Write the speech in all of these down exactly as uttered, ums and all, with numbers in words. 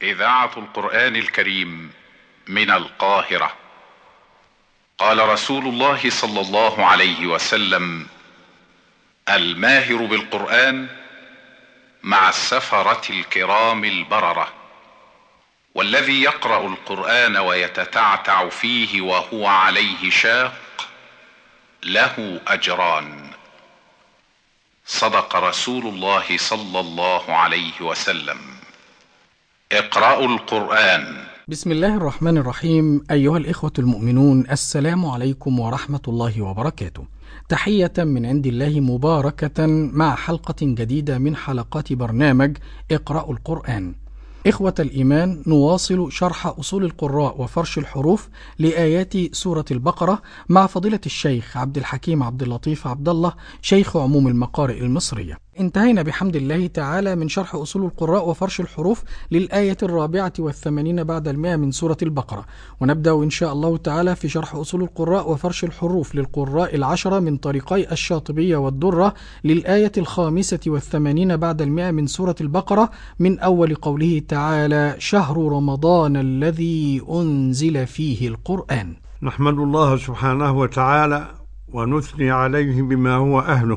إذاعة القرآن الكريم من القاهرة. قال رسول الله صلى الله عليه وسلم: الماهر بالقرآن مع السفرة الكرام البررة، والذي يقرأ القرآن ويتتعتع فيه وهو عليه شاق له أجران. صدق رسول الله صلى الله عليه وسلم. اقرأوا القرآن. بسم الله الرحمن الرحيم. أيها الإخوة المؤمنون، السلام عليكم ورحمة الله وبركاته. تحية من عند الله مباركة مع حلقة جديدة من حلقات برنامج اقرأوا القرآن. إخوة الإيمان، نواصل شرح أصول القراء وفرش الحروف لآيات سورة البقرة مع فضيلة الشيخ عبد الحكيم عبد اللطيف عبد الله، شيخ عموم المقارئ المصرية. انتهينا بحمد الله تعالى من شرح أصول القراء وفرش الحروف للآية الرابعة والثمانين بعد المئة من سورة البقرة، ونبدأ إن شاء الله تعالى في شرح أصول القراء وفرش الحروف للقراء العشرة من طريقي الشاطبية والدرة للآية الخامسة والثمانين بعد المئة من سورة البقرة، من أول قوله تعالى: شهر رمضان الذي أنزل فيه القرآن. نحمد الله سبحانه وتعالى ونثني عليه بما هو أهله،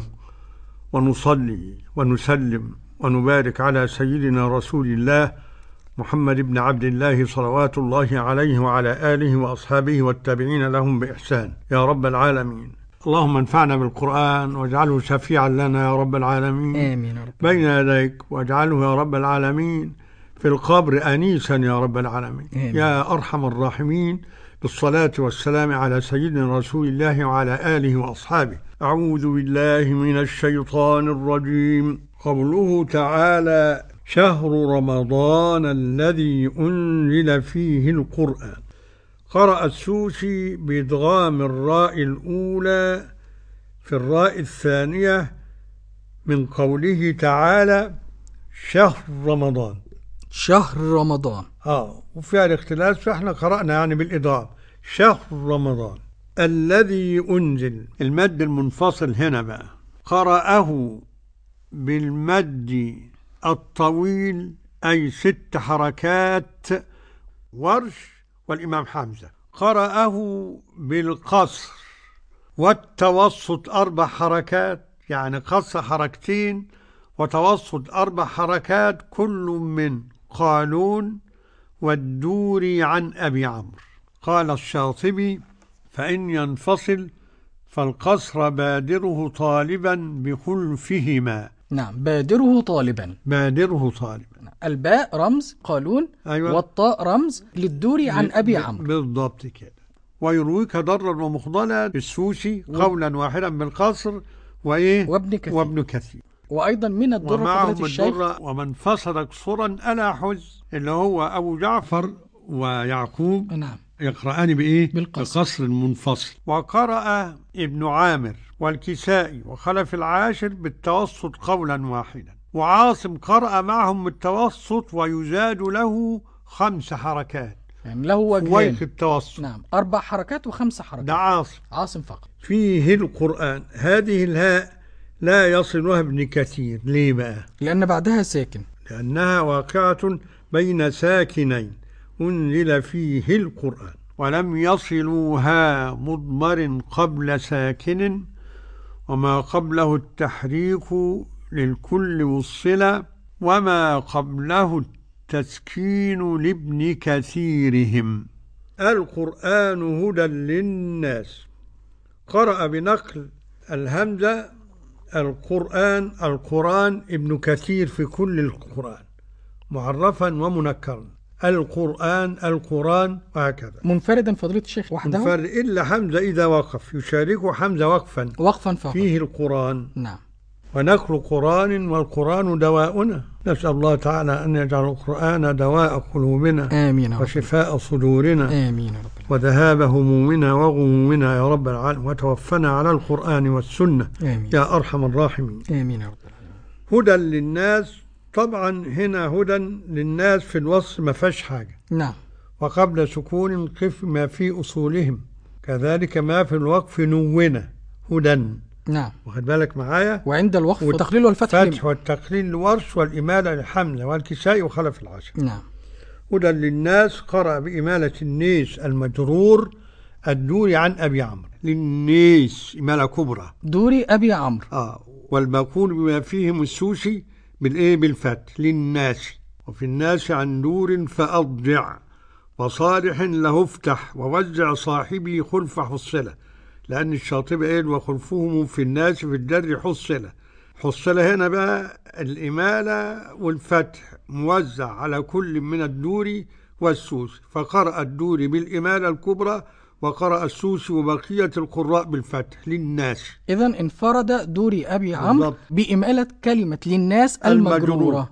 ونصلي ونسلم ونبارك على سيدنا رسول الله محمد بن عبد الله صلوات الله عليه وعلى آله وأصحابه والتابعين لهم بإحسان يا رب العالمين. اللهم انفعنا بالقرآن واجعله شفيعا لنا يا رب العالمين. آمين رب. بين يديك، واجعله يا رب العالمين في القبر أنيسا يا رب العالمين. آمين. يا أرحم الراحمين، بالصلاة والسلام على سيدنا رسول الله وعلى آله وأصحابه. أعوذ بالله من الشيطان الرجيم. قوله تعالى: شهر رمضان الذي أنزل فيه القرآن. قرأ السوسي بإدغام الراء الأولى في الراء الثانية من قوله تعالى: شهر رمضان. شهر رمضان آه وفيها الاختلاف، فإحنا قرأنا يعني بالإضافة شهر رمضان الذي أنزل. المد المنفصل هنا بقى قرأه بالمد الطويل أي ست حركات ورش والإمام حمزة. قرأه بالقصر والتوسط أربع حركات، يعني قصر حركتين وتوسط أربع حركات، كل من قالون والدوري عن أبي عمرو. قال الشاطبي: فإن ينفصل فالقصر بادره طالبا بخلفهما. نعم، بادره طالبا. بادره طالبا. الباء رمز قالون، أيوة. والطاء رمز للدوري عن أبي عمرو. بالضبط كده. ويرويك ضرا ومخضلا بالسوسي قولا واحدا بالقصر وإيه وابن كثير, وابن كثير. وأيضا من الدرة ومعهم الدرة ومن فصل قصرا ألا حز، اللي هو أبو جعفر ويعقوب. نعم. يقرأان بإيه؟ بالقصر. بقصر منفصل. وقرأ ابن عامر والكسائي وخلف العاشر بالتوسط قولا واحدا. وعاصم قرأ معهم بالتوسط ويزاد له خمس حركات، يعني له وجهين ويك التوسط. نعم، أربع حركات وخمس حركات. ده عاصم. عاصم فقط. فيه القرآن. هذه الهاء لا يصلها ابن كثير. ليه بقى؟ لأن بعدها ساكن، لأنها واقعة بين ساكنين أنزل فيه القرآن، ولم يصلوها مضمر قبل ساكن، وما قبله التحريك للكل وصل، وما قبله التسكين لابن كثيرهم. القرآن هدى للناس. قرأ بنقل الهمزة القرآن القرآن ابن كثير في كل القرآن معرفا ومنكرا. القرآن القرآن وهكذا. منفردا فضيلة الشيخ وحده؟ منفرد إلا حمزة إذا وقف، يشاركه حمزة وقفا وقفا فقط فيه القرآن. نعم. ونقل قرآن والقرآن دواؤنا. نسأل الله تعالى أن يجعل القرآن دواء قلوبنا. آمين. وشفاء صدورنا. آمين رب. وذهاب همومنا وغمومنا يا رب العالمين. وتوفنا على القرآن والسنة. آمين. يا أرحم الراحمين. آمين رب. هدى للناس. طبعا هنا هدى للناس في الوصف ما فيش حاجة. نعم. وقبل سكون قف ما في أصولهم، كذلك ما في الوقف نونة هدى. نعم. واخد بالك معايا؟ وعند الوقف والتقليل والفتح. الفتح والتقليل الورش والإمالة لحمزة والكسائي وخلف العشر. نعم. هدى للناس قرأ بإمالة النيس المجرور الدوري عن أبي عمرو. للنيس إمالة كبرى دوري أبي عمرو. آه والمقول بما فيهم السوسي بالإيه بالفتح للناس. وفي الناس عن دور فأضجع وصالح له افتح ووزع صاحبي خلف حصلة، لأن الشاطبي قال وخلفهم في الناس في الجر حصلة. حصلة هنا بقى الإمالة والفتح موزع على كل من الدوري والسوسي، فقرأ الدوري بالإمالة الكبرى وقرأ السوسي وبقية القراء بالفتح للناس. إذن انفرد دوري أبي عمرو بإمالة كلمة للناس المجرورة. المجرورة.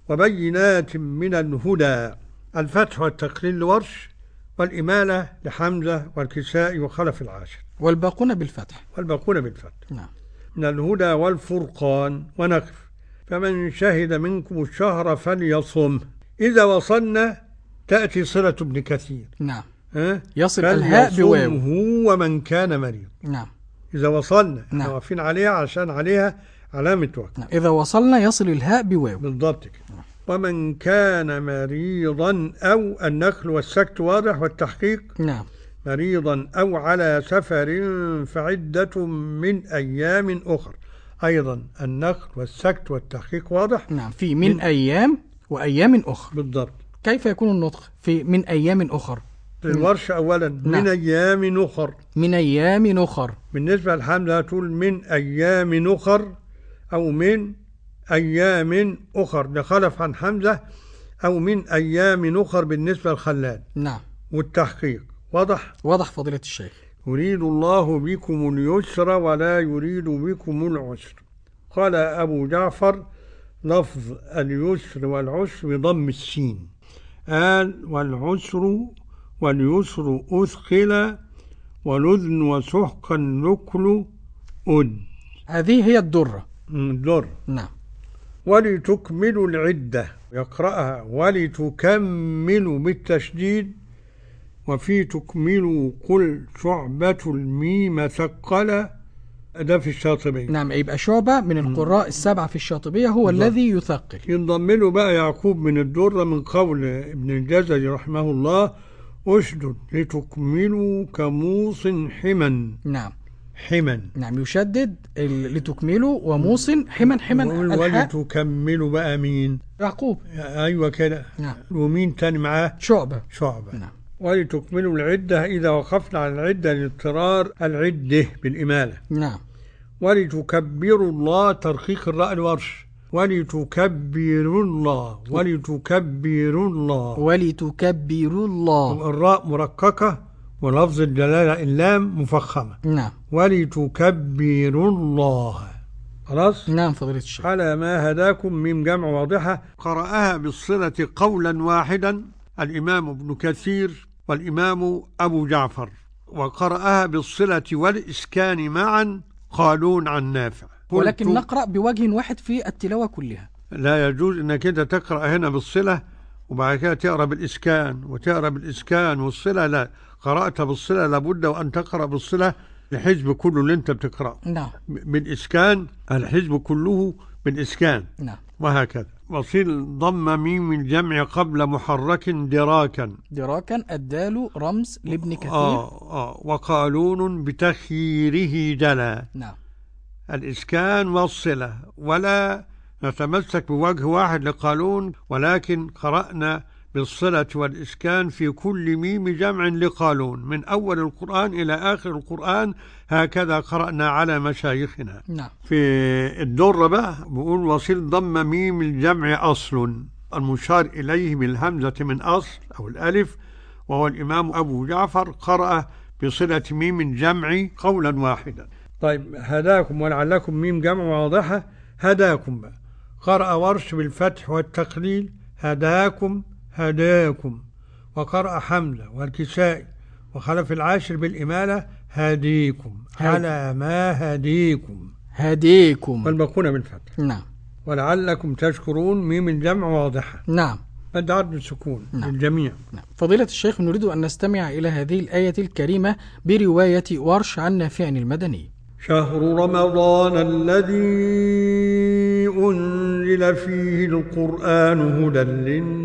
وبينات من الهدى الفتح والتقليل لورش، والإمالة لحمزة والكسائي وخلف العاشر، والباقون بالفتح. والباقون بالفتح. نعم. من الهدى والفرقان. ونقف فمن شهد منكم الشهر فليصم. إذا وصلنا تأتي صلة ابن كثير. نعم. أه؟ يصل الهاء بواو. هو ومن كان مريض. نعم. إذا وصلنا نعم. احنا واقفين عليها عشان عليها علامة وقت. نعم. إذا وصلنا يصل الهاء بواو. بالضبط كده. نعم. ومن كان مريضا أو النقل والسكت واضح والتحقيق. نعم. مريضا أو على سفر فعدة من أيام أخر. أيضا النقل والسكت والتحقيق واضح. نعم. في من, من أيام وأيام أخر. بالضبط. كيف يكون النطق في من أيام أخر؟ في الورش أولا نعم. من أيام أخر. من أيام أخر. بالنسبة للحمزة تقول من أيام أخر أو من أيام أخر، ده خلف عن حمزة، أو من أيام أخر بالنسبة للخلال. نعم. والتحقيق واضح؟ واضح فضيلة الشيخ. يريد الله بكم اليسر ولا يريد بكم العسر. قال أبو جعفر لفظ اليسر والعسر بضم السين. قال والعسر واليسر أثقل ولذن وسحقا نكل أد. هذه هي الدرة. الدرة. نعم. ولتكملوا العدة يقرأها ولتكملوا بالتشديد، وفي تكملوا قل شعبة الميم ثقل، ده في الشاطبية. نعم. يبقى شعبة من القراء السبعة في الشاطبية هو بالضبط. الذي يثقل. ينضم له بقى يعقوب من الدرة من قول ابن الجزري رحمه الله أشدد لتكملوا كموص حما. نعم. حما. نعم. يشدد لتكملوا وموص حما. حما ولتكملوا بقى مين؟ يعقوب. أيوة كده. نعم. ومين تاني معاه؟ شعبة. شعبة. نعم. ولتكملوا العدة إذا وقفنا على العدة لاضطرار العدة بالإمالة. نعم. ولتكبروا الله ترقيق الراء الورش. ولتكبروا الله. ولتكبروا الله. ولتكبروا الله. الراء مرققة ولفظ الجلالة اللام مفخمة. نعم. ولتكبروا الله. خلاص؟ نعم فضيلة الشيخ. على ما هداكم من جمع واضحة. قرأها بالصلة قولا واحدا الإمام ابن كثير والإمام أبو جعفر، وقرأها بالصلة والإسكان معا قالون عن نافع. ولكن نقرأ بوجه واحد في التلاوة كلها. لا يجوز أنك أنت تقرأ هنا بالصلة وبعد كده تقرأ بالإسكان وتقرأ بالإسكان والصلة. لا، قرأت بالصلة لابد وأن تقرأ بالصلة الحزب كله اللي أنت بتقرأه. نعم. بالإسكان الحزب كله بالإسكان. نعم. وهكذا. وصل ضم ميم الجمع قبل محرك دراكا. دراكا الدال رمز لابن كثير. آه آه وقالون بتخييره جلا. نعم. الإسكان والصلة، ولا نتمسك بوجه واحد لقالون، ولكن قرأنا بالصلة والإسكان في كل ميم جمع لقالون من أول القرآن إلى آخر القرآن. هكذا قرأنا على مشايخنا. نعم. في الدرة بقى بقول وصل ضم ميم الجمع أصل المشار إليه بالهمزة من أصل أو الألف، وهو الإمام أبو جعفر قرأ بصلة ميم الجمع قولا واحدا. طيب هداكم ولعلكم ميم جمع واضحة. هداكم بقى قرأ ورش بالفتح والتقليل هداكم هداكم، وقرأ حمزة والكسائي وخلف العاشر بالإمالة هديكم. هد... على ما هديكم. هديكم. والباقون بالفتح. نعم. ولعلكم تشكرون ميم الجمع واضحة. نعم. مد عرض السكون. نعم. للجميع. نعم. فضيلة الشيخ نريد أن نستمع إلى هذه الآية الكريمة برواية ورش عن نافع المدني. شهر رمضان الذي أنزل فيه القرآن هدى للناس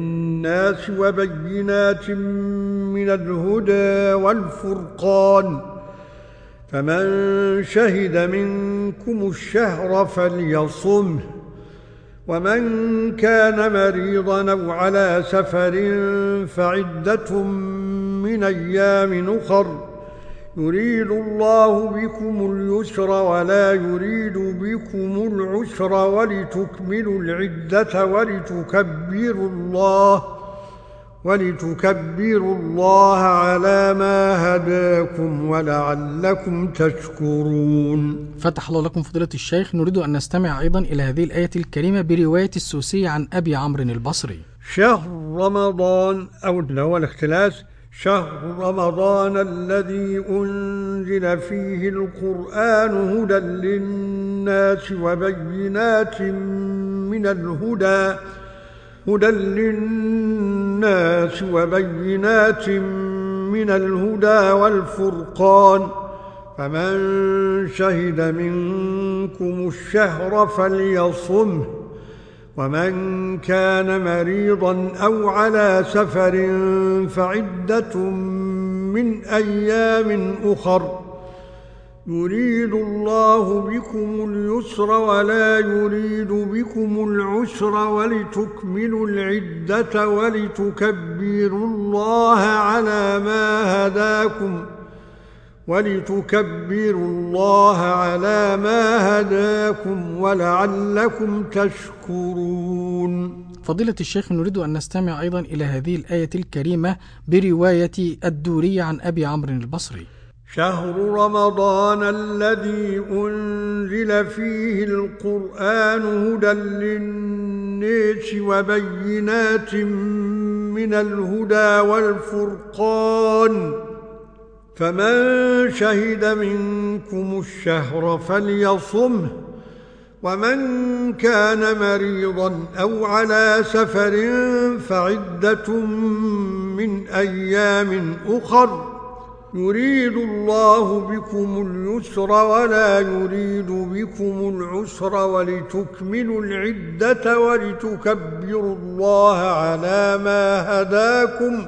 للناس وبينات من الهدى والفرقان فمن شهد منكم الشهر فليصمه ومن كان مريضا أو على سفر فعدة من أيام أخر يريد الله بكم اليسر ولا يريد بكم العسر ولتكملوا العدة ولتكبروا الله ولتكبروا الله على ما هداكم ولعلكم تشكرون. فتح الله لكم فضيلة الشيخ. نريد أن نستمع أيضا إلى هذه الآية الكريمة برواية السوسي عن أبي عمرو البصري. شهر رمضان أو اللي هو الاختلاس شهر رمضان الذي أنزل فيه القرآن هدى للناس وبينات من الهدى هدى للناس وبينات من الهدى والفرقان فمن شهد منكم الشهر فليصمه ومن كان مريضا أو على سفر فعدة من أيام أخر يريد الله بكم اليسر ولا يريد بكم العسر ولتكملوا العدة ولتكبروا الله على ما هداكم ولتكبروا الله على ما هداكم ولعلكم تشكرون. فضيلة الشيخ نريد أن نستمع أيضا إلى هذه الآية الكريمة برواية الدوري عن أبي عمرو البصري. شهر رمضان الذي أنزل فيه القرآن هدى للناس وبينات من الهدى والفرقان فمن شهد منكم الشهر فليصمه ومن كان مريضا أو على سفر فعدة من أيام أخر يريد الله بكم اليسر ولا يريد بكم العسر ولتكملوا العدة ولتكبروا الله على ما هداكم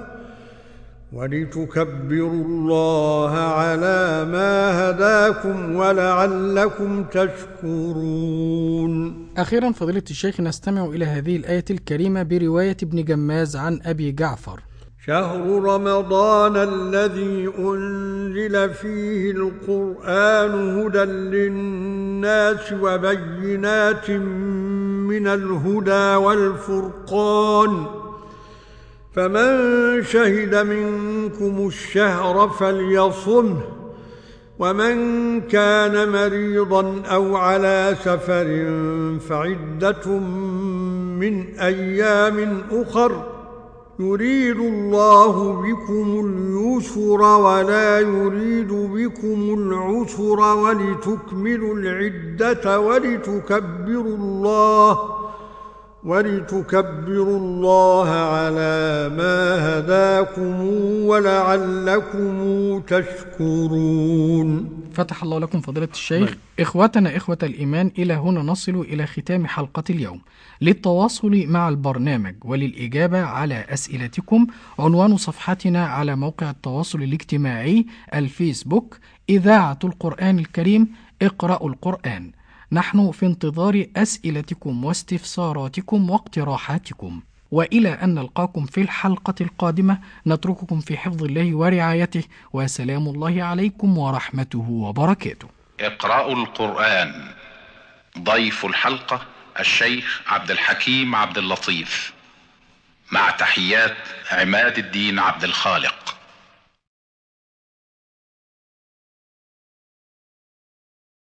ولتكبروا الله على ما هداكم ولعلكم تشكرون. أخيرا فضيلة الشيخ نستمع إلى هذه الآية الكريمة برواية ابن جماز عن أبي جعفر. شهر رمضان الذي أنزل فيه القرآن هدى للناس وبينات من الهدى والفرقان فمن شهد منكم الشهر فليصمه ومن كان مريضا أو على سفر فعدة من أيام أخر يريد الله بكم اليسر ولا يريد بكم العسر ولتكملوا العدة ولتكبروا الله ولتكبروا الله على ما هداكم ولعلكم تشكرون. فتح الله لكم فضيلة الشيخ. بل. إخوتنا إخوة الإيمان، إلى هنا نصل إلى ختام حلقة اليوم. للتواصل مع البرنامج وللإجابة على أسئلتكم عنوان صفحتنا على موقع التواصل الاجتماعي الفيسبوك إذاعة القرآن الكريم اقرأوا القرآن. نحن في انتظار أسئلتكم واستفساراتكم واقتراحاتكم، وإلى أن نلقاكم في الحلقة القادمة نترككم في حفظ الله ورعايته، وسلام الله عليكم ورحمته وبركاته. اقرأوا القرآن. ضيف الحلقة الشيخ عبد الحكيم عبد اللطيف، مع تحيات عماد الدين عبد الخالق.